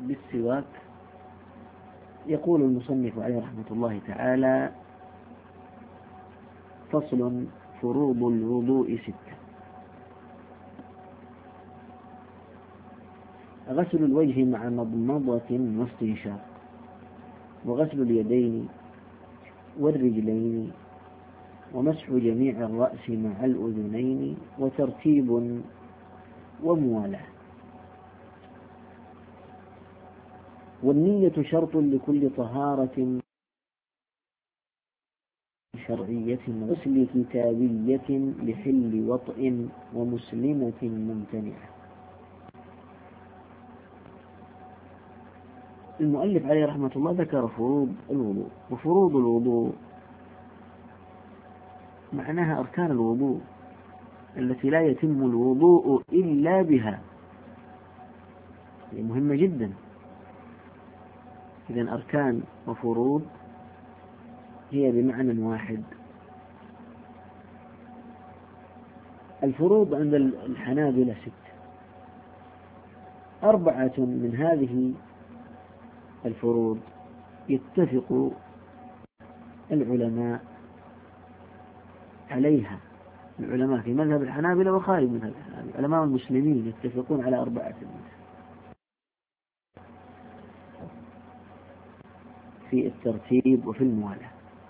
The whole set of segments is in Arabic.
بالسواك. يقول المصنف عليه رحمة الله تعالى: فصل: فروض الوضوء 6. غسل الوجه مع مضمضة واستنشاق، وغسل اليدين والرجلين، ومسح جميع الرأس مع الأذنين، وترتيب وموالاة. والنية شرط لكل طهارة شرعية، غسل كتابية لحل وطئ، ومسلمة ممتنعة. المؤلف عليه رحمة الله ذكر فروض الوضوء، وفروض الوضوء معناها أركان الوضوء التي لا يتم الوضوء إلا بها، هي مهمة جدا. إذن أركان وفروض هي بمعنى واحد. الفروض عند الحنابلة 6، 4 من هذه الفروض يتفق العلماء عليها، العلماء في مذهب الحنابلة وخارج مذهب الحنابلة، علماء المسلمين يتفقون على 4 في الترتيب وفي الموالاة.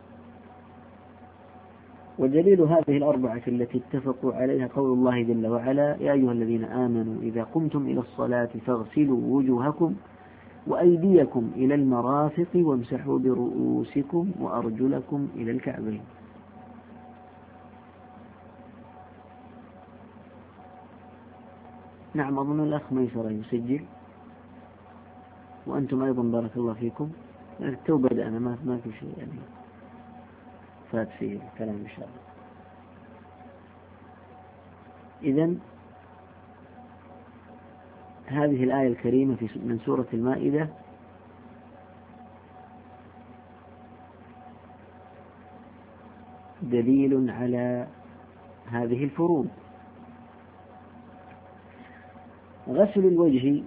ودليل هذه 4 التي اتفقوا عليها قول الله جل وعلا: يا أيها الذين آمنوا إذا قمتم إلى الصلاة فاغسلوا وجوهكم وأيديكم إلى المرافق وامسحوا برؤوسكم وأرجلكم إلى الكعبين. نعم، أظن الأخ ميسر يسجل، وأنتم أيضا بارك الله فيكم. التو بدأنا، ما في شيء يعني فات فيه الكلام إن شاء الله. إذن هذه الآية الكريمة من سورة المائدة دليل على هذه الفروض. غسل الوجه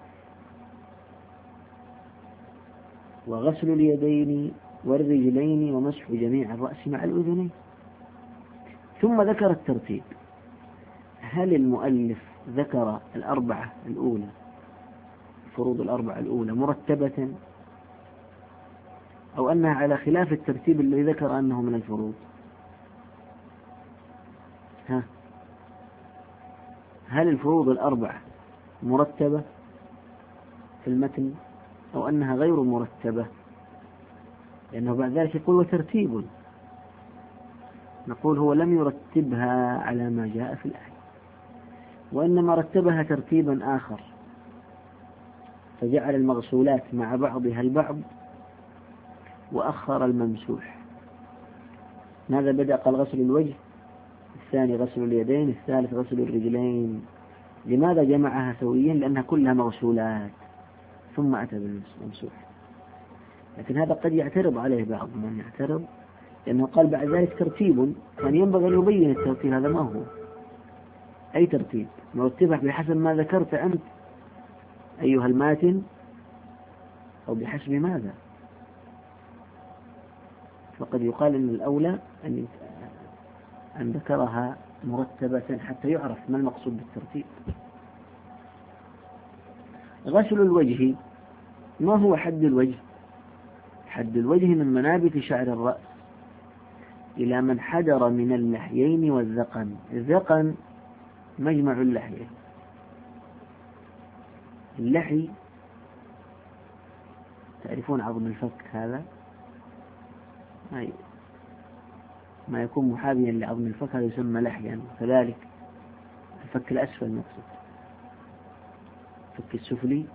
وغسل اليدين والرجلين ومسح جميع الرأس مع الأذنين. ثم ذكر الترتيب. هل المؤلف ذكر 4 الأولى، الفروض 4 الأولى مرتبة، أو أنها على خلاف الترتيب الذي ذكر أنه من الفروض؟ هل الفروض 4 مرتبة في المتن، أو أنها غير مرتبة؟ لأنه بعد ذلك يقول وترتيب، نقول هو لم يرتبها على ما جاء في الآية، وإنما رتبها ترتيبا آخر، فجعل المغسولات مع بعضها البعض وأخر الممسوح. ماذا بدأ؟ قال غسل الوجه، الثاني غسل اليدين، الثالث غسل الرجلين. لماذا جمعها سويا؟ لأنها كلها مغسولات، ثم أتى بالممسوح. لكن هذا قد يعترض عليه بعض من يعترض، لأنه قال بعد ذلك ترتيب، كان ينبغي أن يبين الترتيب. هذا ما هو أي ترتيب، نرتبها بحسب ما ذكرت أنت أيها الماتن، أو بحسب ماذا؟ فقد يقال أن الأولى أن ذكرها مرتبة حتى يعرف ما المقصود بالترتيب. غسل الوجه، ما هو حد الوجه؟ حد الوجه من منابت شعر الرأس إلى من حدر من اللحيين والذقن. الذقن مجمع اللحية، اللحي تعرفون عظم الفك، هذا ما يكون محاذيا لعظم الفك هذا يسمى لحيا. كذلك الفك الأسفل مقصود، الفك السفلي.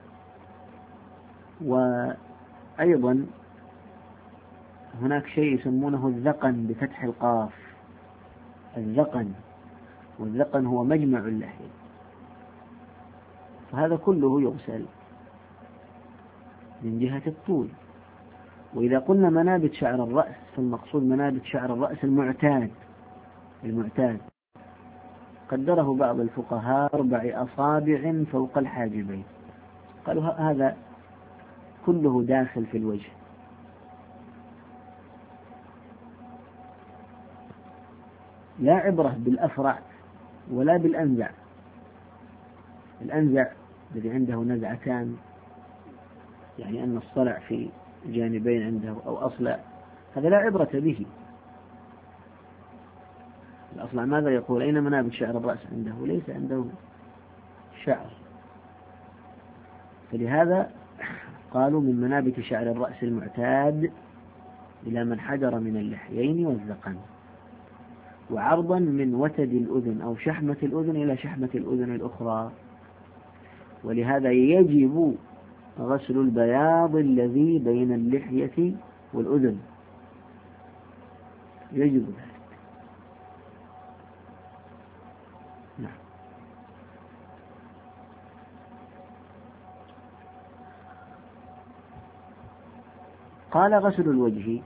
وأيضا هناك شيء يسمونه الذقن بفتح القاف، الذقن، والذقن هو مجمع اللحية. فهذا كله يغسل من جهة الطول. وإذا قلنا منابت شعر الرأس فالمقصود منابت شعر الرأس المعتاد. قدره بعض الفقهاء 4 أصابع فوق الحاجبين، قالوا هذا كله داخل في الوجه. لا عبرة بالأفرع ولا بالأنزع. الأنزع الذي عنده نزعتان، يعني أن الصلع في جانبين عنده أو أصلع، هذا لا عبرة به. الأصلع ماذا يقول؟ أين منابت شعر الرأس عنده؟ ليس عنده شعر. فلهذا قالوا من منابت شعر الرأس المعتاد إلى من حدر من اللحيين والذقن، وعرضا من وتد الأذن أو شحمة الأذن إلى شحمة الأذن الأخرى. ولهذا يجب غسل البياض الذي بين اللحية والأذن، يجب ذلك. نعم. قال غسل الوجه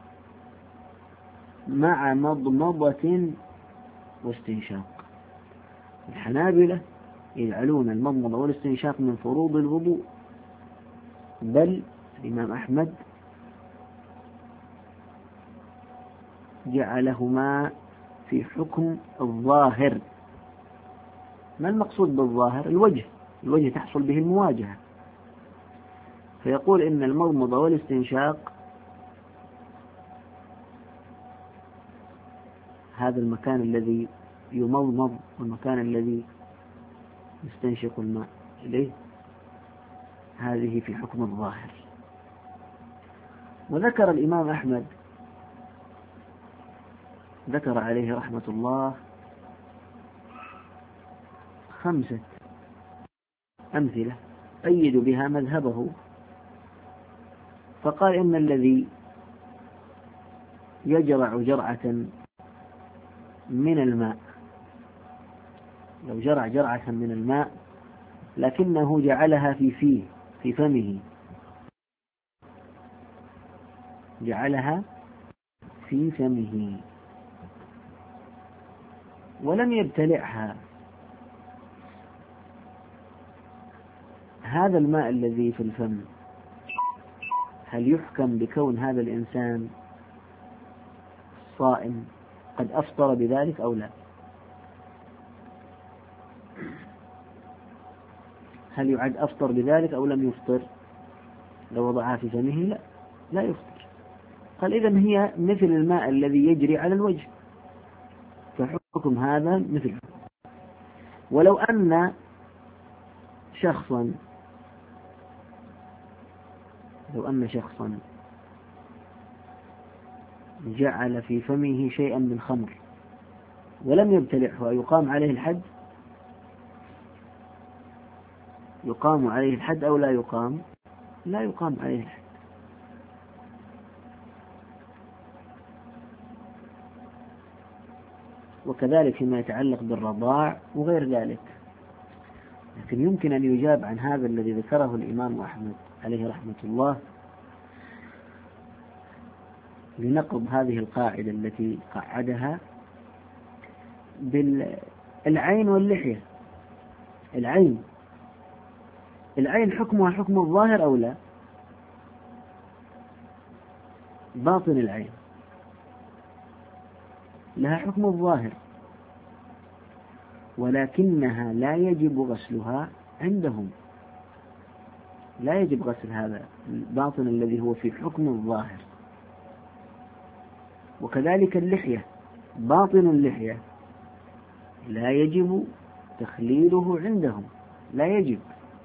مع مضمضة واستنشاق. الحنابلة يجعلون المضمضة والاستنشاق من فروض الوضوء، بل الإمام أحمد جعلهما في حكم الظاهر. ما المقصود بالظاهر؟ الوجه تحصل به المواجهة، فيقول إن المضمضة والاستنشاق هذا المكان الذي يمضمض والمكان الذي يستنشق الماء إليه، هذه في حكم الظاهر. وذكر الإمام أحمد ذكر عليه رحمة الله 5 أمثلة أيد بها مذهبه، فقال إن الذي يجرع جرعة من الماء، لو جرع جرعة من الماء لكنه جعلها في فيه، في فمه، جعلها في فمه ولم يبتلعها، هذا الماء الذي في الفم هل يحكم بكون هذا الإنسان صائم قد أفطر بذلك أو لا؟ هل يعد أفطر بذلك أو لم يفطر؟ لو وضعها في فمه لا يفطر. قال إذن هي مثل الماء الذي يجري على الوجه، فحكم هذا مثله. ولو أن شخصا جعل في فمه شيئا من خمر ولم يبتلعه، يقام عليه الحد؟ يقام عليه الحد أو لا يقام؟ لا يقام عليه الحد. وكذلك فيما يتعلق بالرضاع وغير ذلك. لكن يمكن أن يجاب عن هذا الذي ذكره الإمام أحمد عليه رحمة الله لنقض هذه القاعدة التي قعدها بالعين واللحية. العين حكمها حكم الظاهر أو لا؟ باطن العين لها حكم الظاهر، ولكنها لا يجب غسلها عندهم، لا يجب غسل هذا الباطن الذي هو في حكم الظاهر. وكذلك اللحية، باطن اللحية لا يجب تخليله عندهم، لا يجب.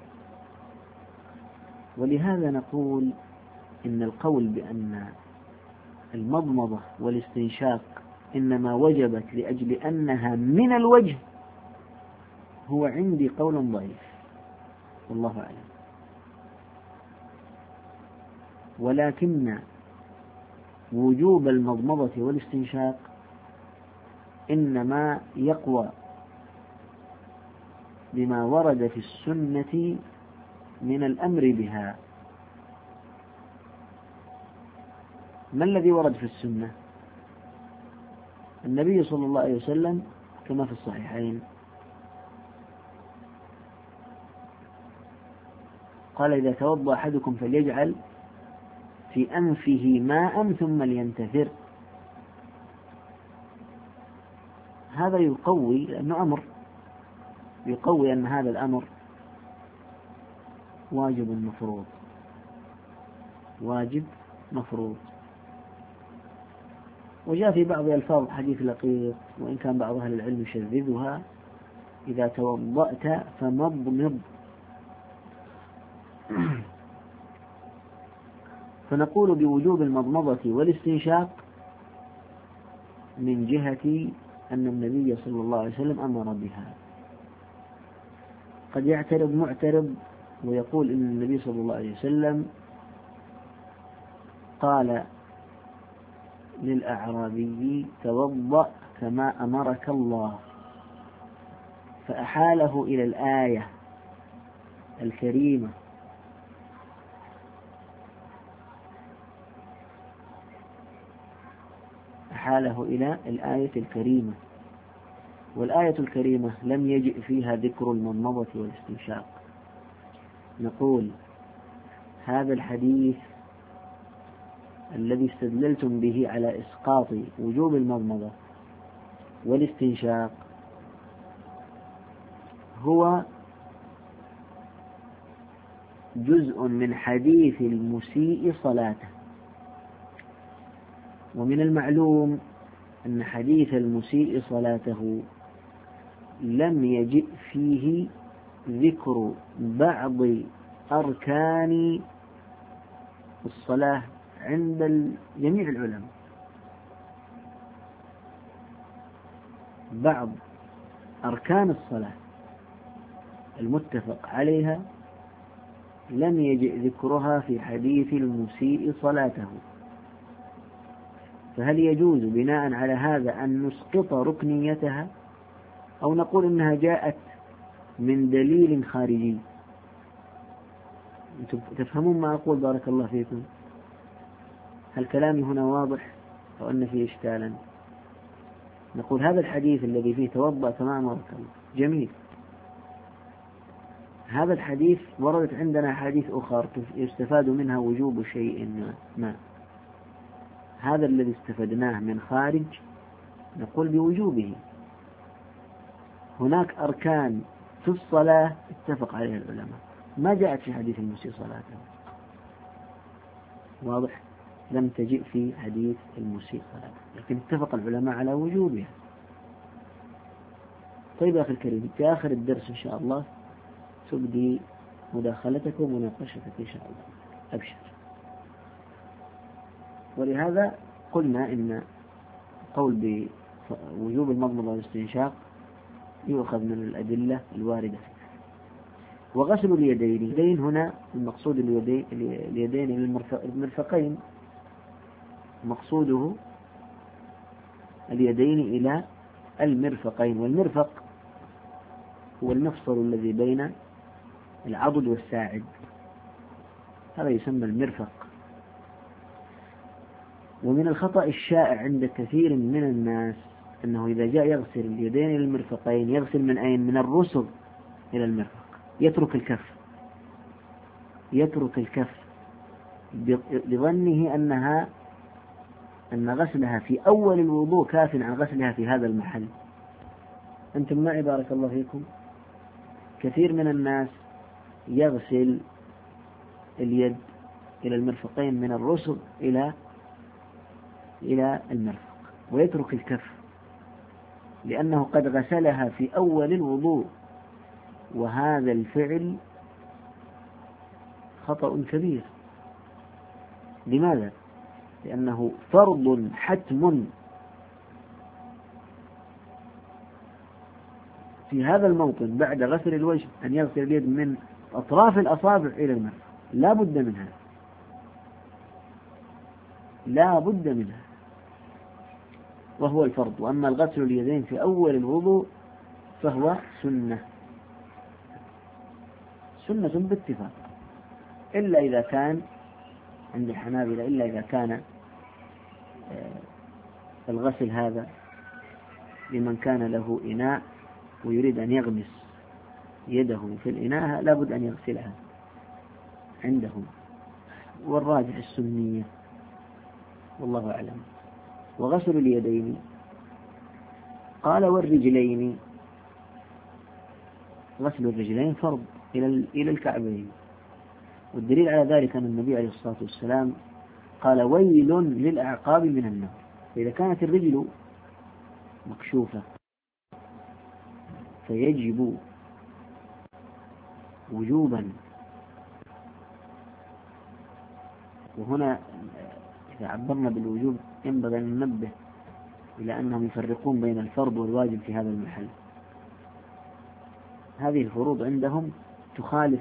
ولهذا نقول إن القول بأن المضمضة والاستنشاق إنما وجبت لأجل أنها من الوجه هو عندي قول ضعيف، والله أعلم. ولكن وجوب المضمضة والاستنشاق إنما يقوى بما ورد في السنة من الأمر بها. ما الذي ورد في السنة؟ النبي صلى الله عليه وسلم كما في الصحيحين قال إذا توضأ أحدكم فليجعل في أنفه ماء ثم لينتثر. هذا يقوي، لأنه أمر يقوي أن هذا الأمر واجب مفروض. وجاء في بعض ألفاظ حديث لقيط، وإن كان بعض أهل العلم يشذذها: إذا توضأت فمضمض. فنقول بوجوب المضمضة والاستنشاق من جهة أن النبي صلى الله عليه وسلم أمر بها. قد يعترض معترض ويقول إن النبي صلى الله عليه وسلم قال للأعرابي: توضأ كما أمرك الله، فأحاله إلى الآية الكريمة والآية الكريمة لم يجئ فيها ذكر المضمضة والاستنشاق. نقول هذا الحديث الذي استدللتم به على إسقاط وجوب المضمضة والاستنشاق هو جزء من حديث المسيء صلاته، ومن المعلوم أن حديث المسيء صلاته لم يجئ فيه ذكر بعض أركان الصلاة عند جميع العلماء. بعض أركان الصلاة المتفق عليها لم يجئ ذكرها في حديث المسيء صلاته. فهل يجوز بناء على هذا أن نسقط ركنيتها، أو نقول إنها جاءت من دليل خارجي؟ أنتم تفهمون ما أقول؟ بارك الله فيكم. هل كلامي هنا واضح أو أن فيه إشكالا؟ نقول هذا الحديث الذي فيه توضأ كما أمرك الله جميل. هذا الحديث وردت عندنا حديث أخر يستفاد منها وجوب شيء ما. هذا الذي استفدناه من خارج نقول بوجوبه. هناك أركان في الصلاة اتفق عليها العلماء ما جاءت في حديث المسيء صلاته. واضح؟ لم تجئ في حديث المسيء صلاته، لكن اتفق العلماء على وجوبها. طيب أخي الكريم، في آخر الدرس إن شاء الله تبدي مداخلتك ومناقشتك إن شاء الله. أبشر. ولهذا قلنا إن قول بوجوب المضمضة والاستنشاق يؤخذ من الأدلة الواردة فيه. وغسل اليدين هنا المقصود اليدين المرفقين، مقصوده اليدين إلى المرفقين، والمرفق هو المفصل الذي بين العضد والساعد، هذا يسمى المرفق. ومن الخطأ الشائع عند كثير من الناس أنه إذا جاء يغسل اليدين إلى المرفقين يغسل من أين؟ من الرسغ إلى المرفق، يترك الكف لظنه أن غسلها في أول الوضوء كاف عن غسلها في هذا المحل. أنتم معي بارك الله فيكم؟ كثير من الناس يغسل اليد إلى المرفقين من الرسغ إلى المرفق ويترك الكف، لأنه قد غسلها في أول الوضوء، وهذا الفعل خطأ كبير. لماذا؟ لأنه فرض حتم في هذا الموطن بعد غسل الوجه أن يغسل اليد من أطراف الأصابع إلى المرفق، لا بد منها، وهو الفرض. وأما الغسل اليدين في أول الوضوء فهو سنة باتفاق، إلا إذا كان عند الحنابلة، إلا إذا كان الغسل هذا لمن كان له إناء ويريد أن يغمس يده في الإناء لا بد أن يغسلها. عندهم، والراجح السنية والله أعلم. وغسل اليدين قال والرجلين، غسل الرجلين فرض إلى الكعبين، والدليل على ذلك أن النبي عليه الصلاة والسلام قال ويل للأعقاب من النار. فإذا كانت الرجل مكشوفة فيجب وجوبا، وهنا إذا عبرنا بالوجوب ينبغي أن ننبه إلى أنهم يفرقون بين الفرض والواجب في هذا المحل. هذه الفروض عندهم تخالف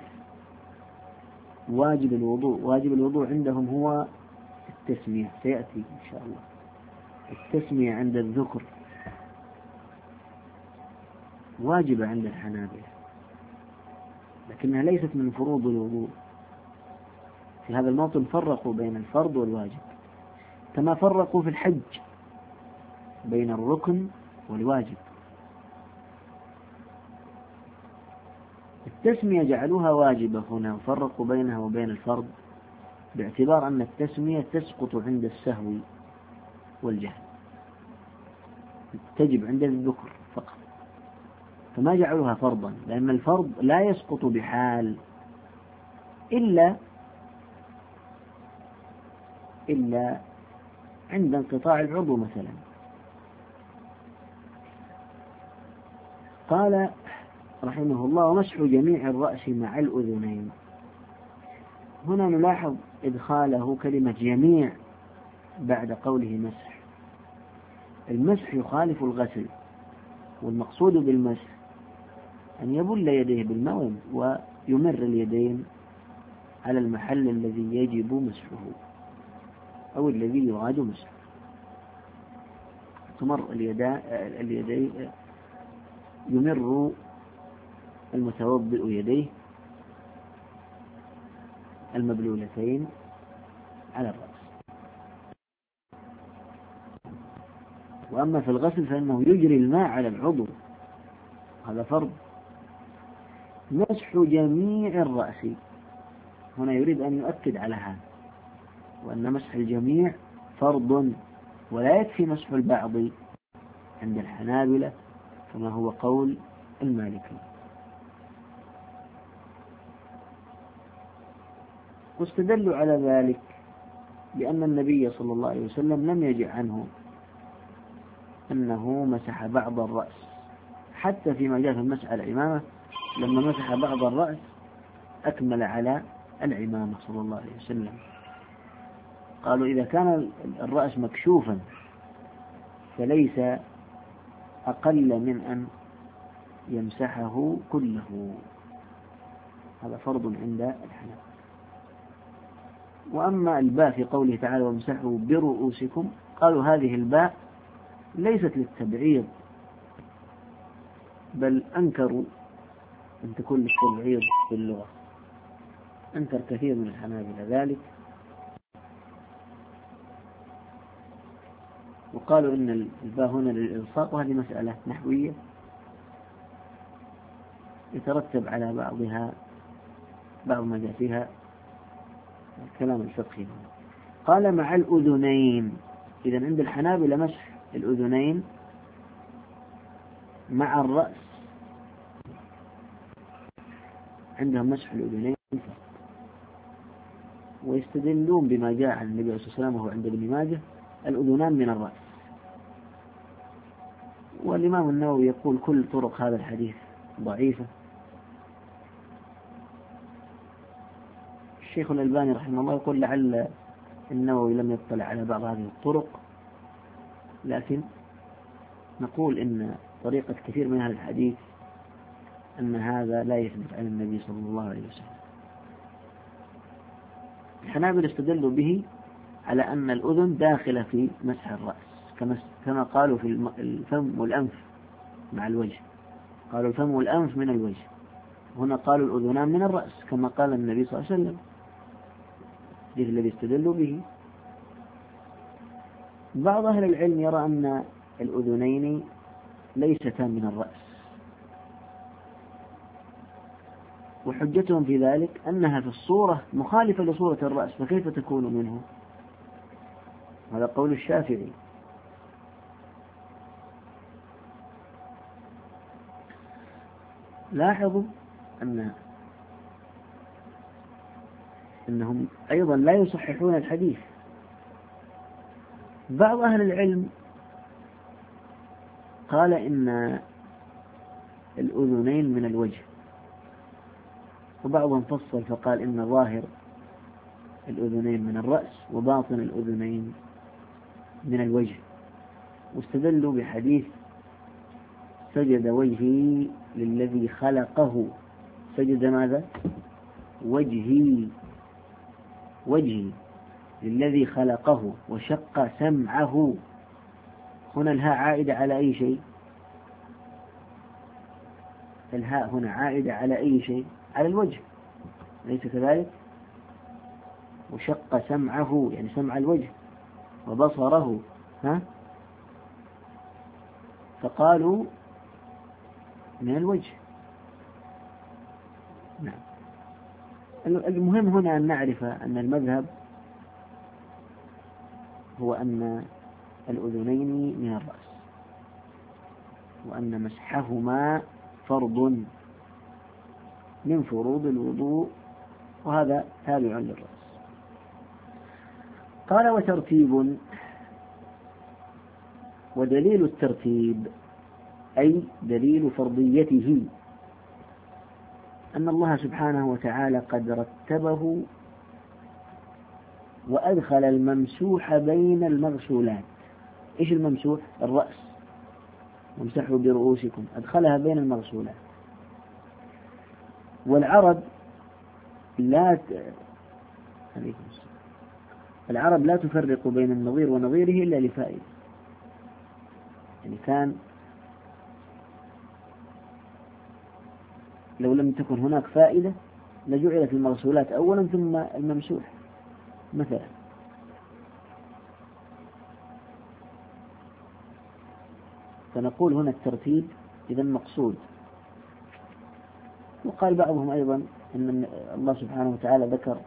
واجب الوضوء. واجب الوضوء عندهم هو التسمية، سيأتي إن شاء الله. التسمية عند الذكر واجبة عند الحنابلة، لكنها ليست من فروض الوضوء. في هذا الموطن فرقوا بين الفرض والواجب، كما فرقوا في الحج بين الركن والواجب. التسمية جعلوها واجبة هنا وفرقوا بينها وبين الفرض، باعتبار أن التسمية تسقط عند السهو والجهل، تجب عند الذكر فقط، فما جعلوها فرضا، لأن الفرض لا يسقط بحال إلا عند انقطاع العضو مثلا. قال رحمه الله ومسح جميع الرأس مع الأذنين. هنا نلاحظ إدخاله كلمة جميع بعد قوله مسح. المسح يخالف الغسل، والمقصود بالمسح أن يبل يديه بالماء ويمر اليدين على المحل الذي يجب مسحه أو الذي يراد مسحه. تمر اليدين، يمر المتوضئ يديه المبلولتين على الرأس. وأما في الغسل فإنه يجري الماء على العضو، هذا فرض. مسح جميع الرأس، هنا يريد أن يؤكد على هذا، وأن مسح الجميع فرض، ولا يكفي مسح البعض عند الحنابلة كما هو قول المالكي. واستدلوا على ذلك بأن النبي صلى الله عليه وسلم لم يجع عنه أنه مسح بعض الرأس، حتى فيما جاء في المسح على العمامة لما مسح بعض الرأس أكمل على العمامة صلى الله عليه وسلم. قالوا إذا كان الرأس مكشوفا فليس أقل من أن يمسحه كله، هذا فرض عند الحنابلة. وأما الباء في قوله تعالى وامسحوا برؤوسكم، قالوا هذه الباء ليست للتبعيض، بل أنكروا أن تكون للتبعيض في اللغة، أنكر كثير من الحنابلة ذلك، وقالوا إن الباء هنا للإلصاق، وهذه مسألة نحوية يترتب على بعض ما جاء فيها الكلام الفقهي. قال مع الأذنين، إذن عند الحنابلة مسح الأذنين مع الرأس، عندهم مسح الأذنين، ويستدلون بما جاء عن النبي عليه الصلاة والسلام وهو عند ابن ماجه الأذنان من الرأس. والإمام النووي يقول كل طرق هذا الحديث ضعيفة. الشيخ الألباني رحمه الله يقول لعل النووي لم يطلع على بعض هذه الطرق، لكن نقول إن طريقة كثير من أهل الحديث أن هذا لا يثبت عن النبي صلى الله عليه وسلم. الحنابلة استدلوا به على أن الأذن داخلة في مسح الرأس، كما قالوا في الفم والأنف مع الوجه، قالوا الفم والأنف من الوجه، هنا قالوا الأذنان من الرأس كما قال النبي صلى الله عليه وسلم، الحديث الذي استدلوا به. بعض أهل العلم يرى أن الأذنين ليستا من الرأس، وحجتهم في ذلك أنها في الصورة مخالفة لصورة الرأس، فكيف تكون منه؟ هذا قول الشافعي. لاحظوا أنهم أيضا لا يصححون الحديث. بعض أهل العلم قال إن الأذنين من الوجه، وبعضهم فصل فقال إن ظاهر الأذنين من الرأس وباطن الأذنين من الوجه، واستدلوا بحديث سجد وجهي للذي خلقه. سجد ماذا؟ وجهي للذي خلقه وشق سمعه. هنا الهاء عائدة على أي شيء؟ الهاء هنا عائدة على أي شيء؟ على الوجه، ليس كذلك؟ وشق سمعه يعني سمع الوجه وبصره، فقالوا من الوجه. نعم. المهم هنا أن نعرف أن المذهب هو أن الأذنين من الرأس، وأن مسحهما فرض من فروض الوضوء، وهذا تابع للرأس. قال وترتيب، ودليل الترتيب أي دليل فرضيته أن الله سبحانه وتعالى قد رتبه وأدخل الممسوح بين المغسولات. إيش الممسوح؟ الرأس، وامسحوا برؤوسكم، أدخلها بين المغسولات. والعرب لا تفرق بين النظير ونظيره إلا لفائدة. يعني كان لو لم تكن هناك فائدة لجعلت المغسولات أولا ثم الممسوح مثلا. فنقول هنا الترتيب إذا مقصود. وقال بعضهم أيضا أن الله سبحانه وتعالى ذكر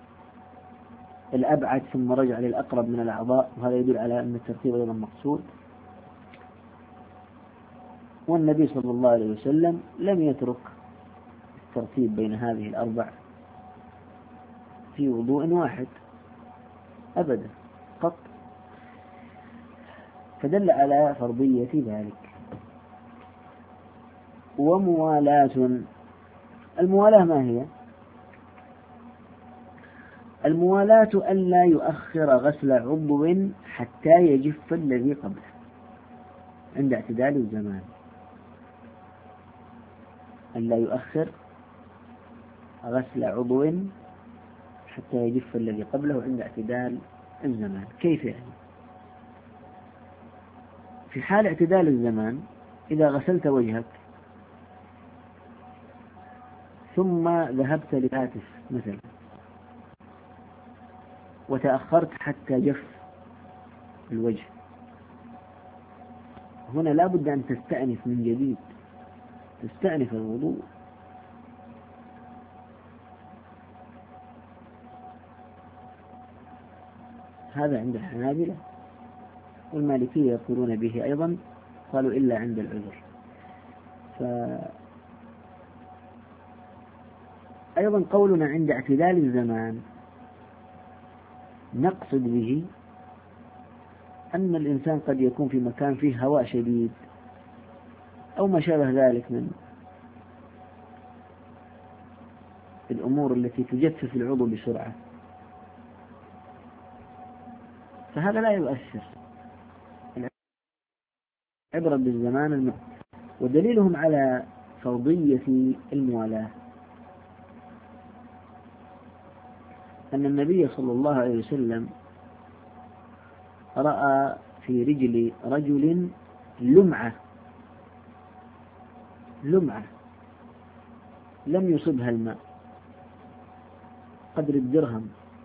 الأبعد ثم رجع للأقرب من الأعضاء، وهذا يدل على أن الترتيب أيضا مقصود. والنبي صلى الله عليه وسلم لم يترك الترتيب بين هذه الأربع في وضوء واحد أبدا قط، فدل على فرضية ذلك. وموالاة، الموالاة ما هي؟ الموالاة ألا يؤخر غسل عضو حتى يجف الذي قبله عند اعتدال الزمان. ألا يؤخر غسل عضو حتى يجف الذي قبله عند اعتدال الزمان. كيف يعني؟ في حال اعتدال الزمان إذا غسلت وجهك ثم ذهبت للهاتف مثلا وتأخرت حتى جف الوجه، هنا لا بد أن تستأنف من جديد، تستأنف الوضوء. هذا عند الحنابلة، والمالكية يقولون به أيضا، قالوا إلا عند العذر. أيضا قولنا عند اعتدال الزمان نقصد به أن الإنسان قد يكون في مكان فيه هواء شديد أو ما شابه ذلك من الأمور التي تجفف العضو بسرعة، فهذا لا يؤثر. العبرة بالزمان ودليلهم على فرضية الموالاة أن النبي صلى الله عليه وسلم رأى في رجل رجل لمعة لم يصبها الماء قدر الدرهم،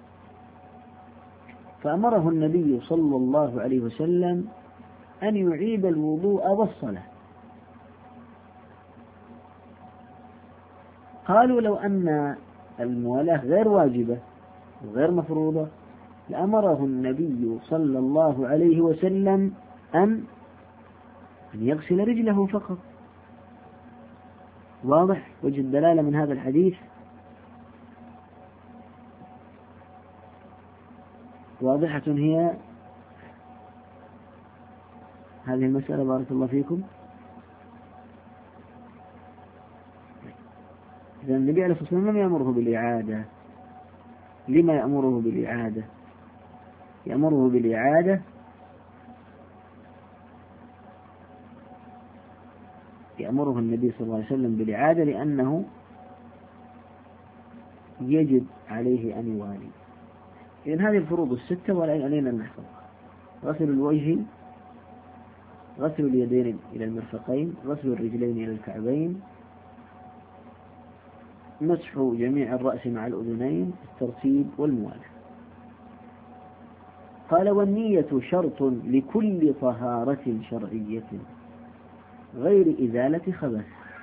فأمره النبي صلى الله عليه وسلم أن يعيد الوضوء والصلاة. قالوا لو أن الموالاة غير واجبة وغير مفروضة لأمره النبي صلى الله عليه وسلم أن يغسل رجله فقط. واضح وجه الدلالة من هذا الحديث؟ واضحة هي هذه المسألة؟ بارك الله فيكم. إذا النبي عليه الصلاة والسلام لم يأمره بالإعادة. لما يأمره بالإعادة؟ يأمره بالإعادة يأمره النبي صلى الله عليه وسلم بالإعادة لأنه يجب عليه أن يوالي. إذن هذه الفروض الستة وعلينا أن نحفظها: غسل الوجه، غسل اليدين إلى المرفقين، غسل الرجلين إلى الكعبين، مسح جميع الرأس مع الأذنين، الترتيب والموالاة. قال: والنية شرط لكل طهارة شرعية غير إزالة خبث.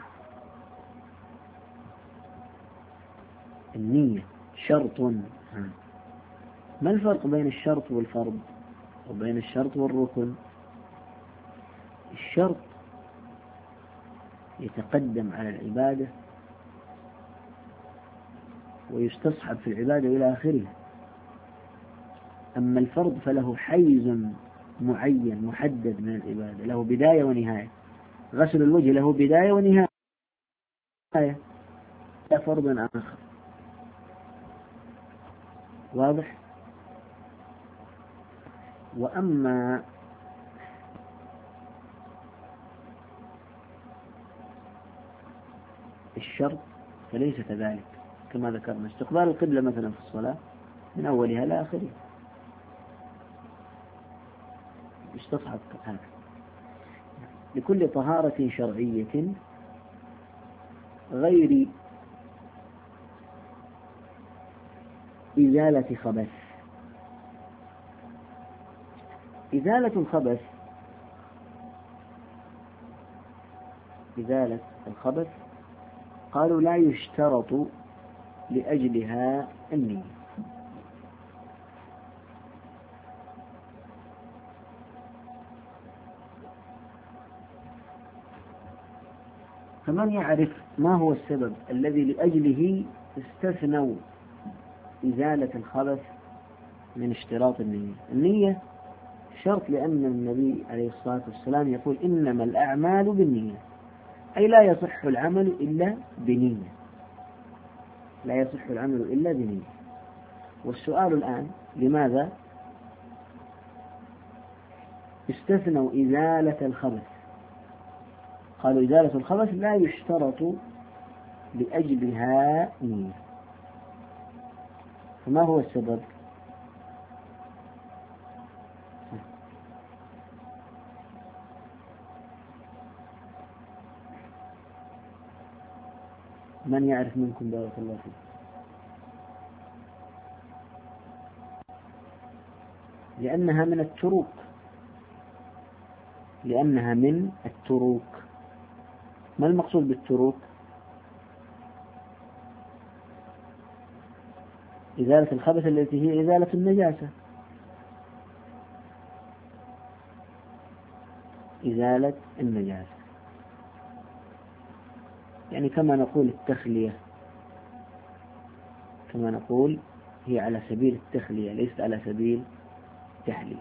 النية شرط. ما الفرق بين الشرط والفرض وبين الشرط والركن؟ الشرط يتقدم على العبادة ويستصحب في العبادة إلى آخره. أما الفرض فله حيز معين محدد من العبادة، له بداية ونهاية. غسل الوجه له بداية ونهاية، لا فرض آخر. واضح؟ وأما الشرط فليس كذلك، كما ذكرنا: استقبال القبلة مثلا في الصلاة من أولها إلى آخرها يستصحب هذا. لكل طهارة شرعية غير إزالة خبث. إزالة الخبث، إزالة الخبث قالوا لا يشترط لأجلها النية. فمن يعرف ما هو السبب الذي لأجله استثنوا إزالة الخبث من اشتراط النية؟ النية شرط لأن النبي عليه الصلاة والسلام يقول: إنما الأعمال بالنية، أي لا يصح العمل إلا بنية، لا يصح العمل إلا بنية. والسؤال الآن: لماذا استثنوا إزالة الخبث؟ قالوا: إزالة الخبث لا يشترط لأجلها نية. فما هو السبب؟ من يعرف منكم؟ بارك الله فيك. لأنها من التروك، لأنها من التروك. ما المقصود بالتروك؟ إزالة الخبث التي هي إزالة النجاسة، إزالة النجاسة. يعني كما نقول التخلية، كما نقول هي على سبيل التخلية ليست على سبيل التحلية.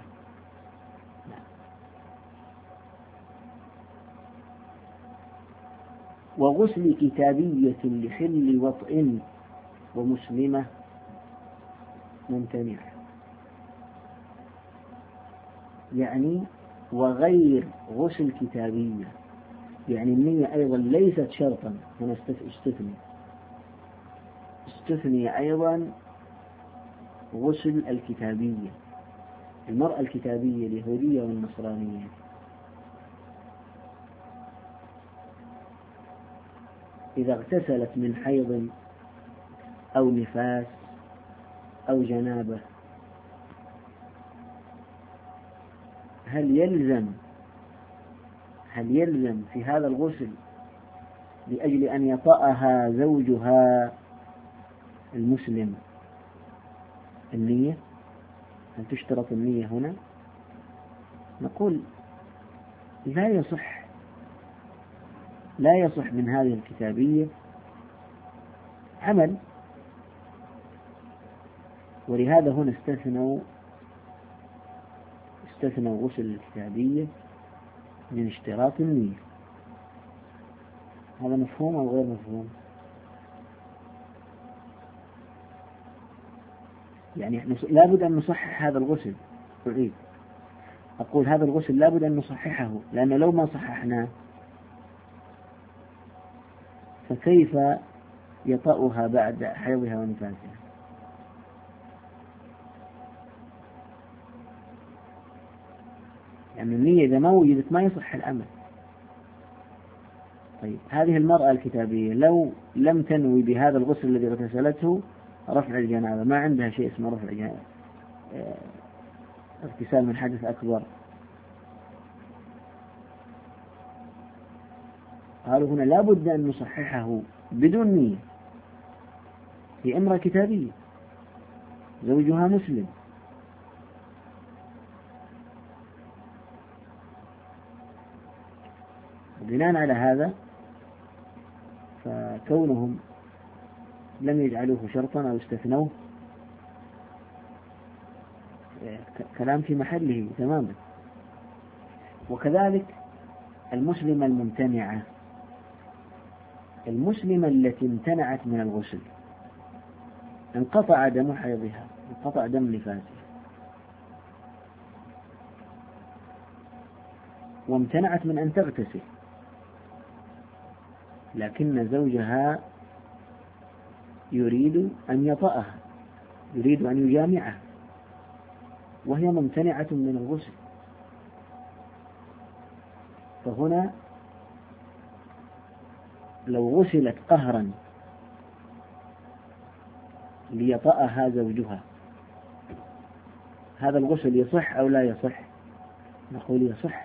وغسل كتابية لحل وطئ ومسلمة ممتنع. يعني وغير غسل كتابية، يعني النية أيضا ليست شرطا. هنا استثني أيضا غسل الكتابية. المرأة الكتابية اليهودية والنصرانية إذا اغتسلت من حيض أو نفاس أو جنابة، هل يلزم في هذا الغسل لأجل أن يطأها زوجها المسلم النية؟ هل تشترط النية هنا؟ نقول لا يصح من هذه الكتابية عمل، ولهذا هنا استثنوا غسل الكتابية من اشتراط النية. هذا مفهوم أو غير مفهوم؟ يعني لابد أن نصحح هذا الغسل. أعيد أقول هذا الغسل لابد أن نصححه، لأنه لو ما صححناه فكيف يطأها بعد حيضها ونفاسها؟ يعني النية إذا ما وجدت ما يصح العمل. طيب هذه المرأة الكتابية لو لم تنوي بهذا الغسل الذي اغتسلته رفع الجنابة، ما عندها شيء اسمه رفع الجنابة، اغتسال من حدث أكبر، قالوا هنا لا بد أن نصححه بدون نية. هي امرأة كتابية زوجها مسلم، وبناء على هذا فكونهم لم يجعلوه شرطا أو استثنوه كلام في محله تماما. وكذلك المسلمة الممتنعة، المسلمة التي امتنعت من الغسل، انقطع دم حيضها، انقطع دم نفاسها، وامتنعت من أن تغتسل، لكن زوجها يريد أن يطأها، يريد أن يجامعها، وهي ممتنعة من الغسل. فهنا لو غسلت قهرا ليطأها زوجها هذا الغسل يصح أو لا يصح؟ نقول يصح.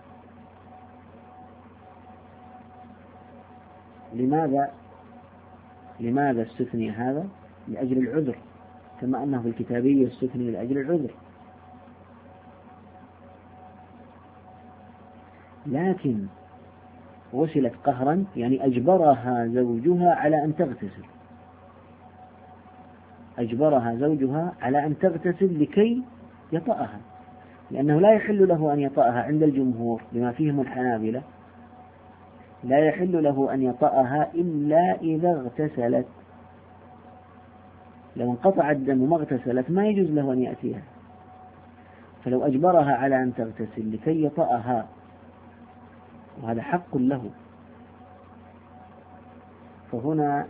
لماذا استثني هذا؟ لأجل العذر، كما أنه في الكتابية استثني لأجل العذر. لكن غسلت قهرا يعني أجبرها زوجها على أن تغتسل، أجبرها زوجها على أن تغتسل لكي يطأها، لأنه لا يحل له أن يطأها عند الجمهور بما فيهم الحنابلة، لا يحل له أن يطأها إلا إذا اغتسلت. لو انقطع الدم وما اغتسلت ما يجوز له أن يأتيها، فلو أجبرها على أن تغتسل لكي يطأها وهذا حق له، فهنا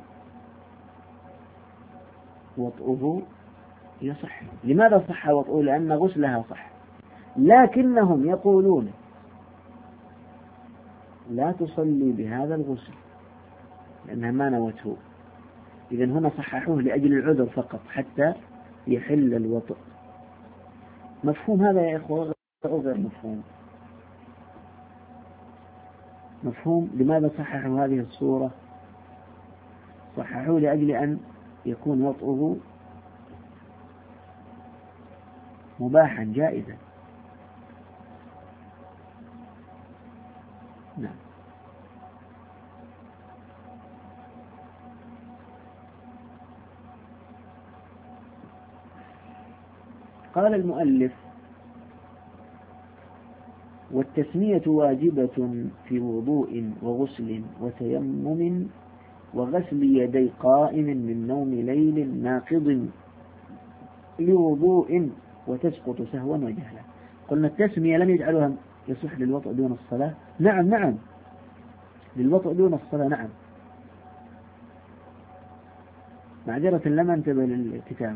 وطئه يصح. لماذا صح وطئه؟ لأن غسلها صح، لكنهم يقولون لا تصلي بهذا الغسل لأنها ما نوته. إذن هنا صححوه لأجل العذر فقط حتى يحل الوطئ. مفهوم هذا يا إخوة أو غير مفهوم؟ مفهوم. لماذا صححوا هذه الصورة؟ صححوا لأجل أن يكون وطئه مباحا جائزا. نعم. قال المؤلف: والتسمية واجبة في وضوء وغسل وتيمم وغسل يدي قائم من نوم ليل ناقض لوضوء وتسقط سهوا وجهلا. قلنا التسمية لم يجعلها يصح للوضوء دون الصلاة. نعم للوضوء دون الصلاة. نعم، معذرة لم انتبه للكتابة.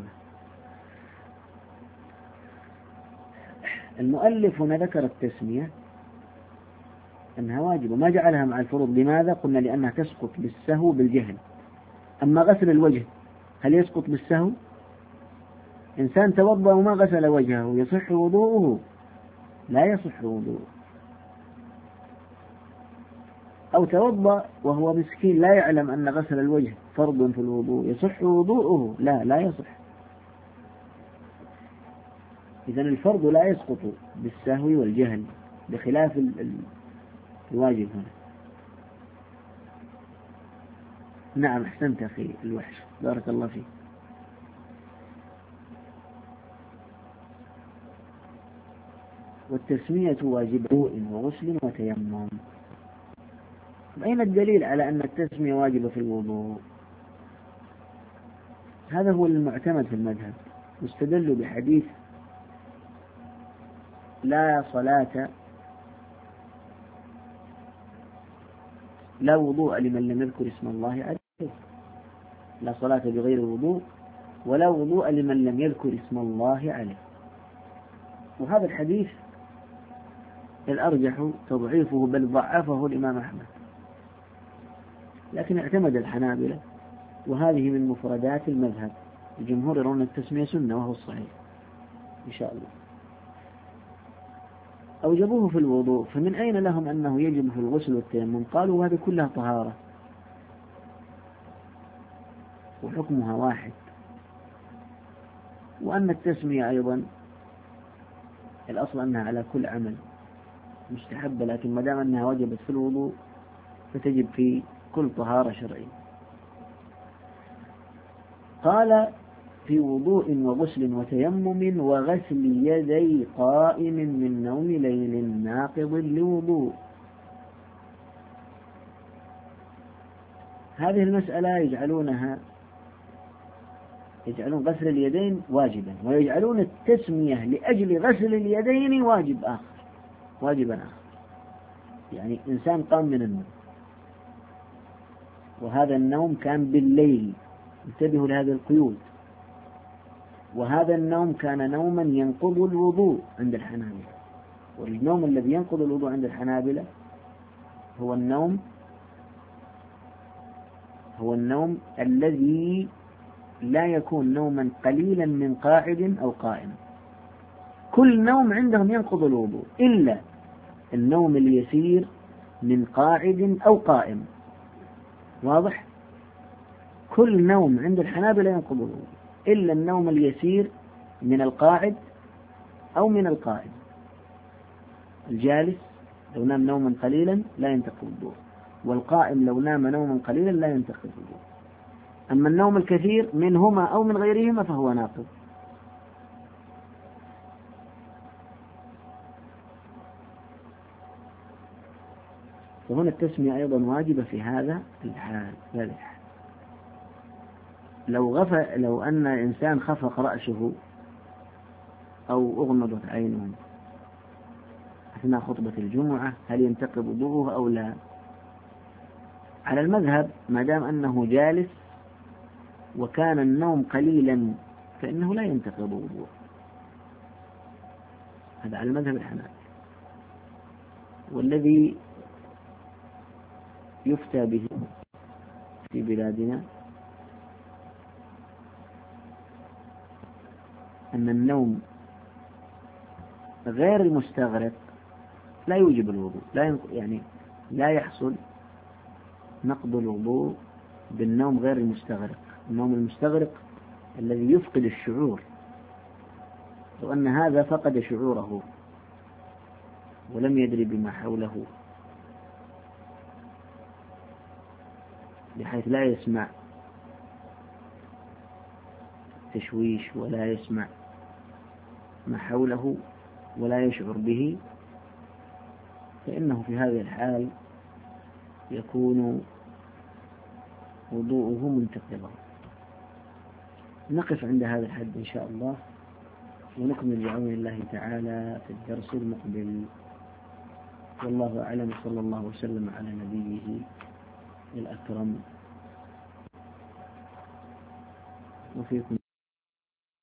المؤلف هنا ذكر التسمية أنها واجبة، ما جعلها مع الفروض. لماذا؟ قلنا لأنها تسقط بالسهو بالجهل. أما غسل الوجه هل يسقط بالسهو؟ إنسان توضأ وما غسل وجهه يصح وضوءه؟ لا يصح وضوءه. أو توضأ وهو مسكين لا يعلم أن غسل الوجه فرض في الوضوء، يصح وضوءه؟ لا يصح. إذن الفرض لا يسقط بالسهو والجهل بخلاف الواجب هنا. نعم أحسنت أخي الوحش، بارك الله فيك. والتسمية واجبة وغسل وتيمم. أين الدليل على أن التسمية واجبة في الوضوء؟ هذا هو المعتمد في المذهب، واستدلوا بحديث لا وضوء لمن لم يذكر اسم الله عليه، لا صلاة بغير وضوء ولا وضوء لمن لم يذكر اسم الله عليه. وهذا الحديث الأرجح تضعيفه، بل ضعفه الإمام أحمد، لكن اعتمد الحنابلة، وهذه من مفردات المذهب. الجمهور يرون التسمية سنة وهو الصحيح إن شاء الله. أوجبوه في الوضوء، فمن أين لهم أنه يجب في الغسل والتيمم؟ قالوا هذه كلها طهارة وحكمها واحد، وأن التسمية أيضا الأصل أنها على كل عمل مستحبة، لكن ما دام أنها وجبت في الوضوء فتجب في كل طهارة شرعية. قال في وضوء وغسل وتيمم وغسل يدي قائم من نوم ليل ناقض لوضوء. هذه المسألة يجعلون غسل اليدين واجبا، ويجعلون التسمية لأجل غسل اليدين واجبا آخر. يعني إنسان قام من النوم، وهذا النوم كان بالليل، انتبهوا لهذه القيود، وهذا النوم كان نوما ينقض الوضوء عند الحنابلة. والنوم الذي ينقض الوضوء عند الحنابلة هو النوم الذي لا يكون نوما قليلا من قاعد أو قائم. كل نوم عندهم ينقض الوضوء إلا النوم اليسير من قاعد أو قائم. واضح؟ كل نوم عند الحنابلة ينقض الوضوء إلا النوم اليسير من القاعد أو من القائم. الجالس لو نام نوما قليلا لا ينتقض الوضوء، والقائم لو نام نوما قليلا لا ينتقض الوضوء. أما النوم الكثير منهما أو من غيرهما فهو ناقض. وهنا التسمية أيضا واجبة في هذا الحال. لو أن إنسان خفق رأسه أو أغمضت عينه أثناء خطبة الجمعة، هل ينتقض وضوءه أو لا؟ على المذهب ما دام أنه جالس وكان النوم قليلا فإنه لا ينتقض وضوءه. هذا على المذهب الحنابلي. والذي يفتى به في بلادنا أن النوم غير المستغرق لا يوجب الوضوء، لا يحصل نقض الوضوء بالنوم غير المستغرق. النوم المستغرق الذي يفقد الشعور، لو أن هذا فقد شعوره ولم يدري بما حوله، بحيث لا يسمع تشويش ولا يسمع ما حوله ولا يشعر به، فإنه في هذه الحال يكون وضوءه منتقضا. نقف عند هذا الحد إن شاء الله، ونكمل بعون الله تعالى في الدرس المقبل. والله أعلم، صلى الله وسلم على نبيه الأكرم. وفيكم